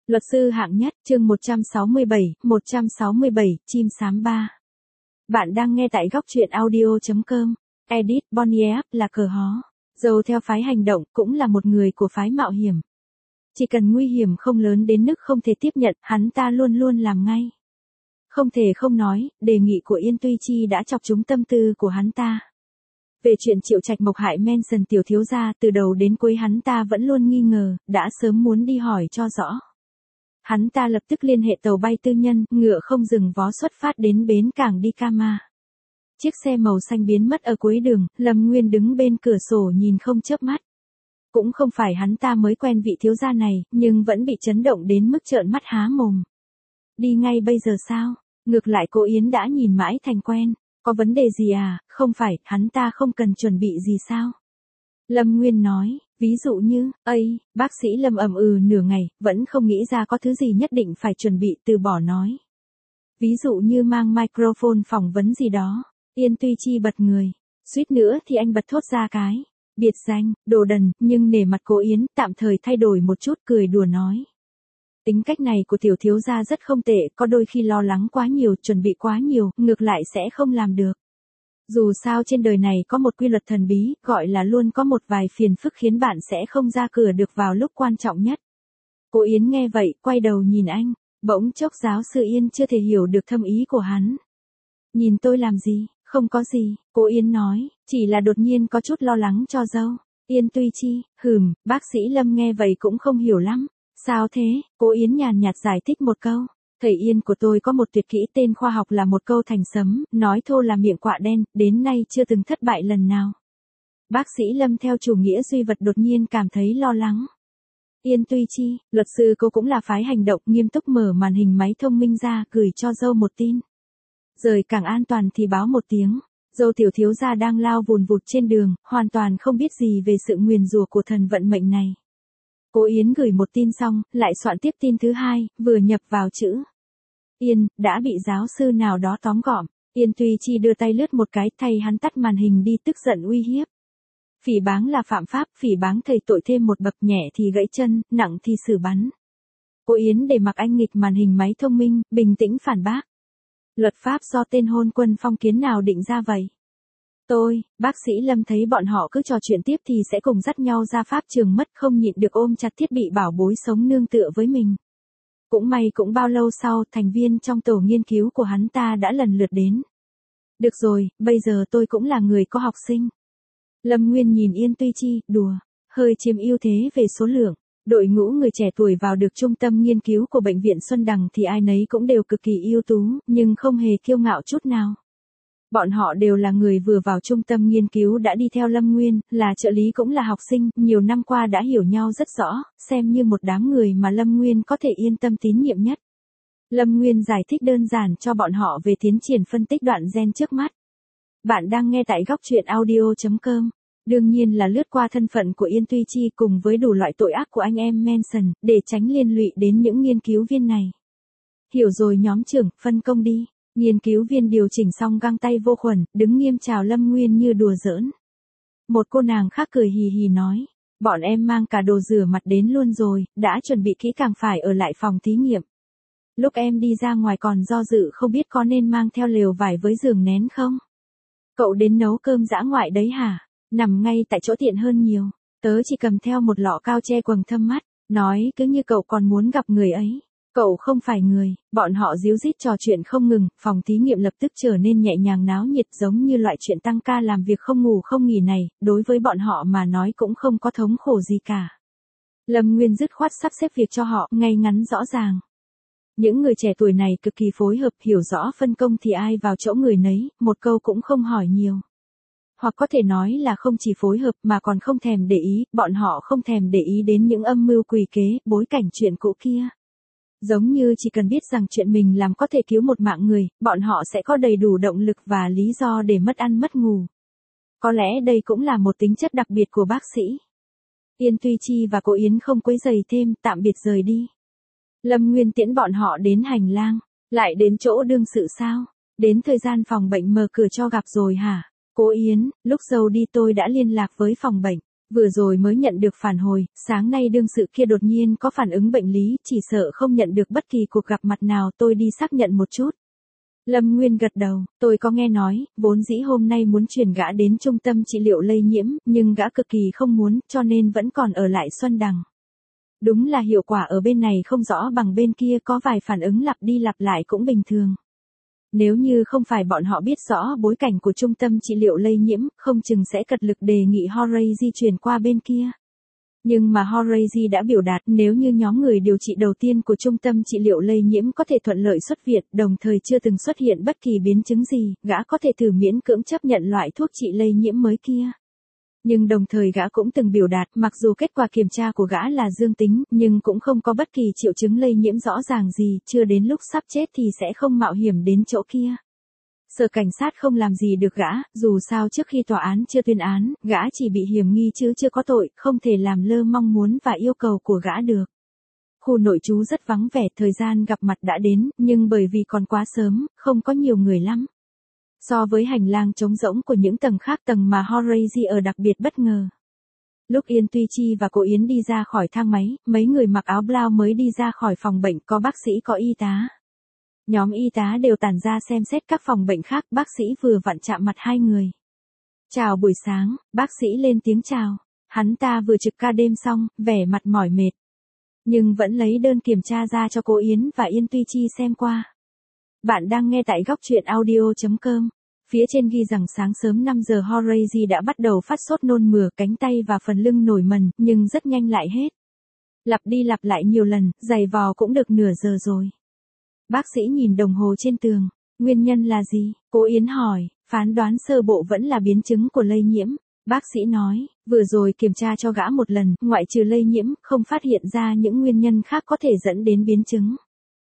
Luật sư hạng nhất, chương 167, chim sám 3. Bạn đang nghe tại góc truyện audio.com. Edit Bonnier là cờ hó. Dâu theo phái hành động cũng là một người của phái mạo hiểm. Chỉ cần nguy hiểm không lớn đến mức không thể tiếp nhận, hắn ta luôn luôn làm ngay. Không thể không nói, đề nghị của Yên Tuy Chi đã chọc trúng tâm tư của hắn ta. Về chuyện Triệu Trạch Mộc hại Manson tiểu thiếu gia, từ đầu đến cuối hắn ta vẫn luôn nghi ngờ, đã sớm muốn đi hỏi cho rõ. Hắn ta lập tức liên hệ tàu bay tư nhân, ngựa không dừng vó xuất phát đến bến cảng đi Kama. Chiếc xe màu xanh biến mất ở cuối đường, Lâm Nguyên đứng bên cửa sổ nhìn không chớp mắt. Cũng không phải hắn ta mới quen vị thiếu gia này, nhưng vẫn bị chấn động đến mức trợn mắt há mồm. Đi ngay bây giờ sao? Ngược lại cô Yến đã nhìn mãi thành quen. Có vấn đề gì à? Không phải, hắn ta không cần chuẩn bị gì sao? Lâm Nguyên nói, ví dụ như, bác sĩ Lâm ậm nửa ngày, vẫn không nghĩ ra có thứ gì nhất định phải chuẩn bị, từ bỏ nói. Ví dụ như mang microphone phỏng vấn gì đó. Yên Tuy Chi bật người. Suýt nữa thì anh bật thốt ra cái biệt danh, đồ đần, nhưng nể mặt cô Yến, tạm thời thay đổi một chút, cười đùa nói. Tính cách này của tiểu thiếu gia rất không tệ, có đôi khi lo lắng quá nhiều, chuẩn bị quá nhiều, ngược lại sẽ không làm được. Dù sao trên đời này có một quy luật thần bí, gọi là luôn có một vài phiền phức khiến bạn sẽ không ra cửa được vào lúc quan trọng nhất. Cô Yến nghe vậy, quay đầu nhìn anh, bỗng chốc giáo sư Yên chưa thể hiểu được thâm ý của hắn. Nhìn tôi làm gì? Không có gì, cô Yến nói, chỉ là đột nhiên có chút lo lắng cho dâu. Yên Tuy Chi, bác sĩ Lâm nghe vậy cũng không hiểu lắm. Sao thế? Cô Yến nhàn nhạt giải thích một câu. Thầy Yên của tôi có một tuyệt kỹ tên khoa học là một câu thành sấm, nói thô là miệng quạ đen, đến nay chưa từng thất bại lần nào. Bác sĩ Lâm theo chủ nghĩa duy vật đột nhiên cảm thấy lo lắng. Yên Tuy Chi, luật sư cô cũng là phái hành động, nghiêm túc mở màn hình máy thông minh ra, gửi cho dâu một tin. Rời cảng an toàn thì báo một tiếng. Dâu tiểu thiếu gia đang lao vùn vụt trên đường, hoàn toàn không biết gì về sự nguyền rủa của thần vận mệnh này. Cô Yến gửi một tin xong, lại soạn tiếp tin thứ hai, vừa nhập vào chữ. Yên, đã bị giáo sư nào đó tóm gọn. Yên Tuy Chi đưa tay lướt một cái, thay hắn tắt màn hình đi, tức giận uy hiếp. Phỉ báng là phạm pháp, phỉ báng thầy tội thêm một bậc, nhẹ thì gãy chân, nặng thì xử bắn. Cô Yến để mặc anh nghịch màn hình máy thông minh, bình tĩnh phản bác. Luật pháp do tên hôn quân phong kiến nào định ra vậy? Bác sĩ Lâm thấy bọn họ cứ trò chuyện tiếp thì sẽ cùng dắt nhau ra pháp trường mất, không nhịn được ôm chặt thiết bị bảo bối sống nương tựa với mình. Cũng may cũng bao lâu sau, thành viên trong tổ nghiên cứu của hắn ta đã lần lượt đến. Được rồi, bây giờ tôi cũng là người có học sinh. Lâm Nguyên nhìn Yên Tuy Chi, đùa, hơi chiếm ưu thế về số lượng. Đội ngũ người trẻ tuổi vào được trung tâm nghiên cứu của Bệnh viện Xuân Đằng thì ai nấy cũng đều cực kỳ ưu tú, nhưng không hề kiêu ngạo chút nào. Bọn họ đều là người vừa vào trung tâm nghiên cứu đã đi theo Lâm Nguyên, là trợ lý cũng là học sinh, nhiều năm qua đã hiểu nhau rất rõ, xem như một đám người mà Lâm Nguyên có thể yên tâm tín nhiệm nhất. Lâm Nguyên giải thích đơn giản cho bọn họ về tiến triển phân tích đoạn gen trước mắt. Bạn đang nghe tại góc truyện audio.com. Đương nhiên là lướt qua thân phận của Yên Tuy Chi cùng với đủ loại tội ác của anh em Manson, để tránh liên lụy đến những nghiên cứu viên này. Hiểu rồi nhóm trưởng, phân công đi. Nghiên cứu viên điều chỉnh xong găng tay vô khuẩn, đứng nghiêm chào Lâm Nguyên như đùa giỡn. Một cô nàng khác cười hì hì nói, bọn em mang cả đồ rửa mặt đến luôn rồi, đã chuẩn bị kỹ càng, phải ở lại phòng thí nghiệm. Lúc em đi ra ngoài còn do dự không biết có nên mang theo lều vải với giường nén không? Cậu đến nấu cơm dã ngoại đấy hả? Nằm ngay tại chỗ tiện hơn nhiều. Tớ chỉ cầm theo một lọ cao che quầng thâm mắt, nói cứ như cậu còn muốn gặp người ấy. Cậu không phải người. Bọn họ díu dít trò chuyện không ngừng, phòng thí nghiệm lập tức trở nên nhẹ nhàng náo nhiệt, giống như loại chuyện tăng ca làm việc không ngủ không nghỉ này, đối với bọn họ mà nói cũng không có thống khổ gì cả. Lâm Nguyên dứt khoát sắp xếp việc cho họ, ngay ngắn rõ ràng. Những người trẻ tuổi này cực kỳ phối hợp, hiểu rõ phân công thì ai vào chỗ người nấy, một câu cũng không hỏi nhiều. Hoặc có thể nói là không chỉ phối hợp mà còn không thèm để ý, bọn họ không thèm để ý đến những âm mưu quỷ kế, bối cảnh chuyện cũ kia. Giống như chỉ cần biết rằng chuyện mình làm có thể cứu một mạng người, bọn họ sẽ có đầy đủ động lực và lý do để mất ăn mất ngủ. Có lẽ đây cũng là một tính chất đặc biệt của bác sĩ. Yên Tuy Chi và cô Yến không quấy rầy thêm, tạm biệt rời đi. Lâm Nguyên tiễn bọn họ đến hành lang, lại đến chỗ đương sự sao? Đến thời gian phòng bệnh mở cửa cho gặp rồi hả? Cô Yến, lúc dâu đi tôi đã liên lạc với phòng bệnh. Vừa rồi mới nhận được phản hồi, sáng nay đương sự kia đột nhiên có phản ứng bệnh lý, chỉ sợ không nhận được bất kỳ cuộc gặp mặt nào, tôi đi xác nhận một chút. Lâm Nguyên gật đầu, tôi có nghe nói, vốn dĩ hôm nay muốn chuyển gã đến trung tâm trị liệu lây nhiễm, nhưng gã cực kỳ không muốn, cho nên vẫn còn ở lại Xuân Đằng. Đúng là hiệu quả ở bên này không rõ bằng bên kia, có vài phản ứng lặp đi lặp lại cũng bình thường. Nếu như không phải bọn họ biết rõ bối cảnh của trung tâm trị liệu lây nhiễm, không chừng sẽ cật lực đề nghị Horace di chuyển qua bên kia. Nhưng mà Horace đã biểu đạt nếu như nhóm người điều trị đầu tiên của trung tâm trị liệu lây nhiễm có thể thuận lợi xuất viện, đồng thời chưa từng xuất hiện bất kỳ biến chứng gì, gã có thể thử miễn cưỡng chấp nhận loại thuốc trị lây nhiễm mới kia. Nhưng đồng thời gã cũng từng biểu đạt mặc dù kết quả kiểm tra của gã là dương tính, nhưng cũng không có bất kỳ triệu chứng lây nhiễm rõ ràng gì, chưa đến lúc sắp chết thì sẽ không mạo hiểm đến chỗ kia. Sở cảnh sát không làm gì được gã, dù sao trước khi tòa án chưa tuyên án, gã chỉ bị hiểm nghi chứ chưa có tội, không thể làm lơ mong muốn và yêu cầu của gã được. Khu nội trú rất vắng vẻ, thời gian gặp mặt đã đến, nhưng bởi vì còn quá sớm, không có nhiều người lắm. So với hành lang trống rỗng của những tầng khác, tầng mà Horace ở đặc biệt bất ngờ. Lúc Yên Tuy Chi và cô Yến đi ra khỏi thang máy, mấy người mặc áo blau mới đi ra khỏi phòng bệnh, có bác sĩ có y tá. Nhóm y tá đều tản ra xem xét các phòng bệnh khác, bác sĩ vừa vặn chạm mặt hai người. Chào buổi sáng, bác sĩ lên tiếng chào. Hắn ta vừa trực ca đêm xong, vẻ mặt mỏi mệt. Nhưng vẫn lấy đơn kiểm tra ra cho cô Yến và Yên Tuy Chi xem qua. Bạn đang nghe tại góc truyện audio.com. Phía trên ghi rằng sáng sớm 5 giờ Horace đã bắt đầu phát sốt nôn mửa, cánh tay và phần lưng nổi mẩn, nhưng rất nhanh lại hết. Lặp đi lặp lại nhiều lần, giày vò cũng được nửa giờ rồi. Bác sĩ nhìn đồng hồ trên tường. Nguyên nhân là gì? Cô Yến hỏi. Phán đoán sơ bộ vẫn là biến chứng của lây nhiễm. Bác sĩ nói, vừa rồi kiểm tra cho gã một lần, ngoại trừ lây nhiễm, không phát hiện ra những nguyên nhân khác có thể dẫn đến biến chứng.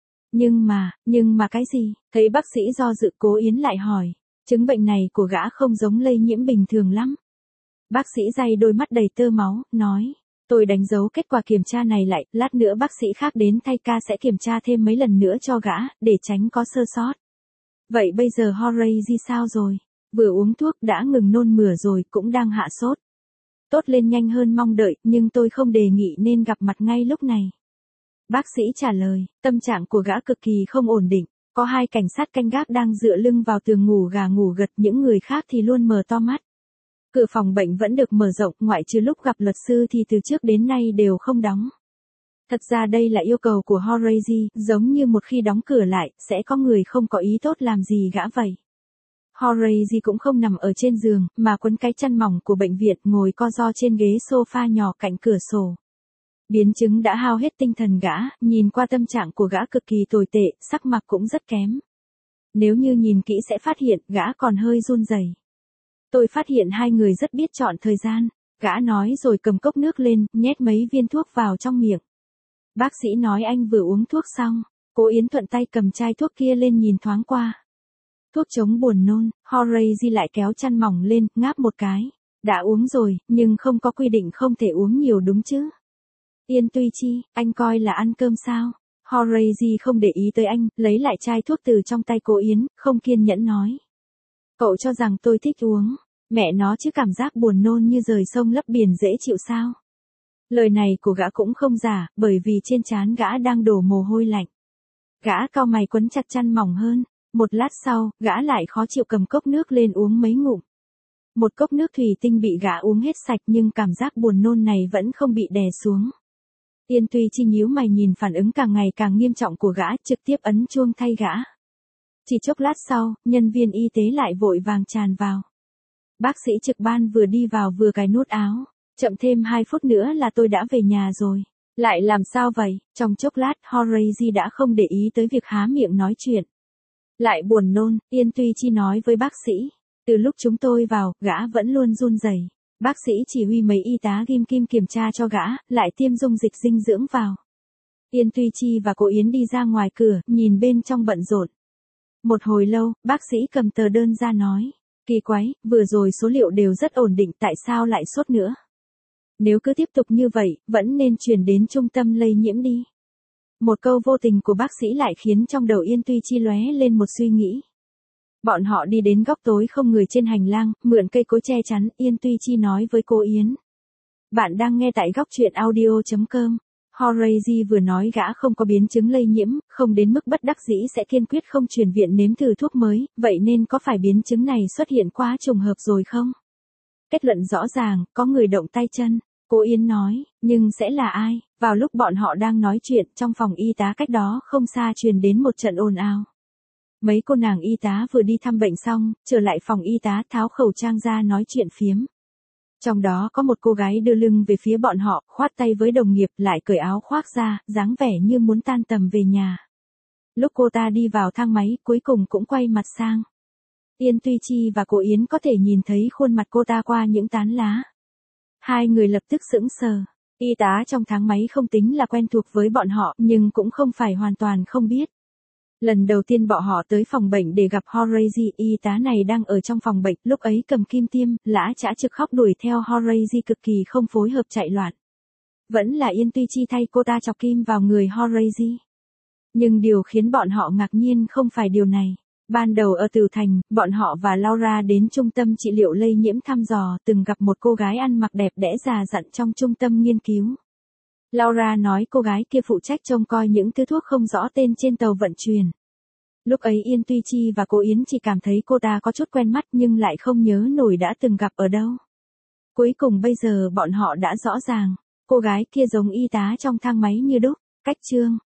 Nhưng mà cái gì? Thấy bác sĩ do dự, cô Yến lại hỏi. Chứng bệnh này của gã không giống lây nhiễm bình thường lắm. Bác sĩ day đôi mắt đầy tơ máu, nói. Tôi đánh dấu kết quả kiểm tra này lại, lát nữa bác sĩ khác đến thay ca sẽ kiểm tra thêm mấy lần nữa cho gã, để tránh có sơ sót. Vậy bây giờ Horace sao rồi? Vừa uống thuốc đã ngừng nôn mửa rồi, cũng đang hạ sốt. Tốt lên nhanh hơn mong đợi, nhưng tôi không đề nghị nên gặp mặt ngay lúc này. Bác sĩ trả lời, tâm trạng của gã cực kỳ không ổn định. Có hai cảnh sát canh gác đang dựa lưng vào tường ngủ gà ngủ gật, những người khác thì luôn mở to mắt. Cửa phòng bệnh vẫn được mở rộng, ngoại trừ lúc gặp luật sư thì từ trước đến nay đều không đóng. Thật ra đây là yêu cầu của Horace, giống như một khi đóng cửa lại, sẽ có người không có ý tốt làm gì gã vậy. Horace cũng không nằm ở trên giường, mà quấn cái chăn mỏng của bệnh viện, ngồi co ro trên ghế sofa nhỏ cạnh cửa sổ. Biến chứng đã hao hết tinh thần gã, nhìn qua tâm trạng của gã cực kỳ tồi tệ, sắc mặt cũng rất kém. Nếu như nhìn kỹ sẽ phát hiện, gã còn hơi run rẩy. Tôi phát hiện hai người rất biết chọn thời gian. Gã nói rồi cầm cốc nước lên, nhét mấy viên thuốc vào trong miệng. Bác sĩ nói anh vừa uống thuốc xong. Cô Yến thuận tay cầm chai thuốc kia lên nhìn thoáng qua. Thuốc chống buồn nôn. Horace lại kéo chăn mỏng lên, ngáp một cái. Đã uống rồi, nhưng không có quy định không thể uống nhiều đúng chứ. Yên Tuy Chi, anh coi là ăn cơm sao? Horace không để ý tới anh, lấy lại chai thuốc từ trong tay cô Yến, không kiên nhẫn nói. Cậu cho rằng tôi thích uống. Mẹ nó chứ cảm giác buồn nôn như rời sông lấp biển dễ chịu sao? Lời này của gã cũng không giả, bởi vì trên trán gã đang đổ mồ hôi lạnh. Gã cau mày quấn chặt chăn mỏng hơn. Một lát sau, gã lại khó chịu cầm cốc nước lên uống mấy ngụm. Một cốc nước thủy tinh bị gã uống hết sạch, nhưng cảm giác buồn nôn này vẫn không bị đè xuống. Yên Tuy Chi nhíu mày nhìn phản ứng càng ngày càng nghiêm trọng của gã, trực tiếp ấn chuông thay gã. Chỉ chốc lát sau, nhân viên y tế lại vội vàng tràn vào. Bác sĩ trực ban vừa đi vào vừa cài nút áo. Chậm thêm 2 phút nữa là tôi đã về nhà rồi. Lại làm sao vậy? Trong chốc lát, Horace đã không để ý tới việc há miệng nói chuyện. Lại buồn nôn, Yên Tuy Chi nói với bác sĩ. Từ lúc chúng tôi vào, gã vẫn luôn run rẩy. Bác sĩ chỉ huy mấy y tá ghim kim kiểm tra cho gã, lại tiêm dung dịch dinh dưỡng vào. Yên Tuy Chi và cô Yến đi ra ngoài cửa, nhìn bên trong bận rộn. Một hồi lâu, bác sĩ cầm tờ đơn ra nói. Kỳ quái, vừa rồi số liệu đều rất ổn định, tại sao lại sốt nữa? Nếu cứ tiếp tục như vậy, vẫn nên chuyển đến trung tâm lây nhiễm đi. Một câu vô tình của bác sĩ lại khiến trong đầu Yên Tuy Chi lóe lên một suy nghĩ. Bọn họ đi đến góc tối không người trên hành lang, mượn cây cối che chắn, Yên Tuy Chi nói với cô Yến. Bạn đang nghe tại góc truyện audio.com. Horace vừa nói gã không có biến chứng lây nhiễm, không đến mức bất đắc dĩ sẽ kiên quyết không chuyển viện nếm thử thuốc mới, vậy nên có phải biến chứng này xuất hiện quá trùng hợp rồi không? Kết luận rõ ràng, có người động tay chân. Cô Yến nói, nhưng sẽ là ai? Vào lúc bọn họ đang nói chuyện, trong phòng y tá cách đó không xa truyền đến một trận ồn ào. Mấy cô nàng y tá vừa đi thăm bệnh xong, trở lại phòng y tá tháo khẩu trang ra nói chuyện phiếm. Trong đó có một cô gái đưa lưng về phía bọn họ, khoát tay với đồng nghiệp lại cởi áo khoác ra, dáng vẻ như muốn tan tầm về nhà. Lúc cô ta đi vào thang máy, cuối cùng cũng quay mặt sang. Yên Tuy Chi và cô Yến có thể nhìn thấy khuôn mặt cô ta qua những tán lá. Hai người lập tức sững sờ. Y tá trong thang máy không tính là quen thuộc với bọn họ, nhưng cũng không phải hoàn toàn không biết. Lần đầu tiên bọn họ tới phòng bệnh để gặp Horace, y tá này đang ở trong phòng bệnh, lúc ấy cầm kim tiêm, lã chã trực khóc đuổi theo Horace cực kỳ không phối hợp chạy loạn. Vẫn là Yên Tuy Chi thay cô ta chọc kim vào người Horace. Nhưng điều khiến bọn họ ngạc nhiên không phải điều này. Ban đầu ở Tử Thành, bọn họ và Laura đến trung tâm trị liệu lây nhiễm thăm dò, từng gặp một cô gái ăn mặc đẹp đẽ già dặn trong trung tâm nghiên cứu. Laura nói cô gái kia phụ trách trông coi những thứ thuốc không rõ tên trên tàu vận chuyển. Lúc ấy Yên Tuy Chi và cô Yến chỉ cảm thấy cô ta có chút quen mắt nhưng lại không nhớ nổi đã từng gặp ở đâu. Cuối cùng bây giờ bọn họ đã rõ ràng, cô gái kia giống y tá trong thang máy như đúc. Cách chương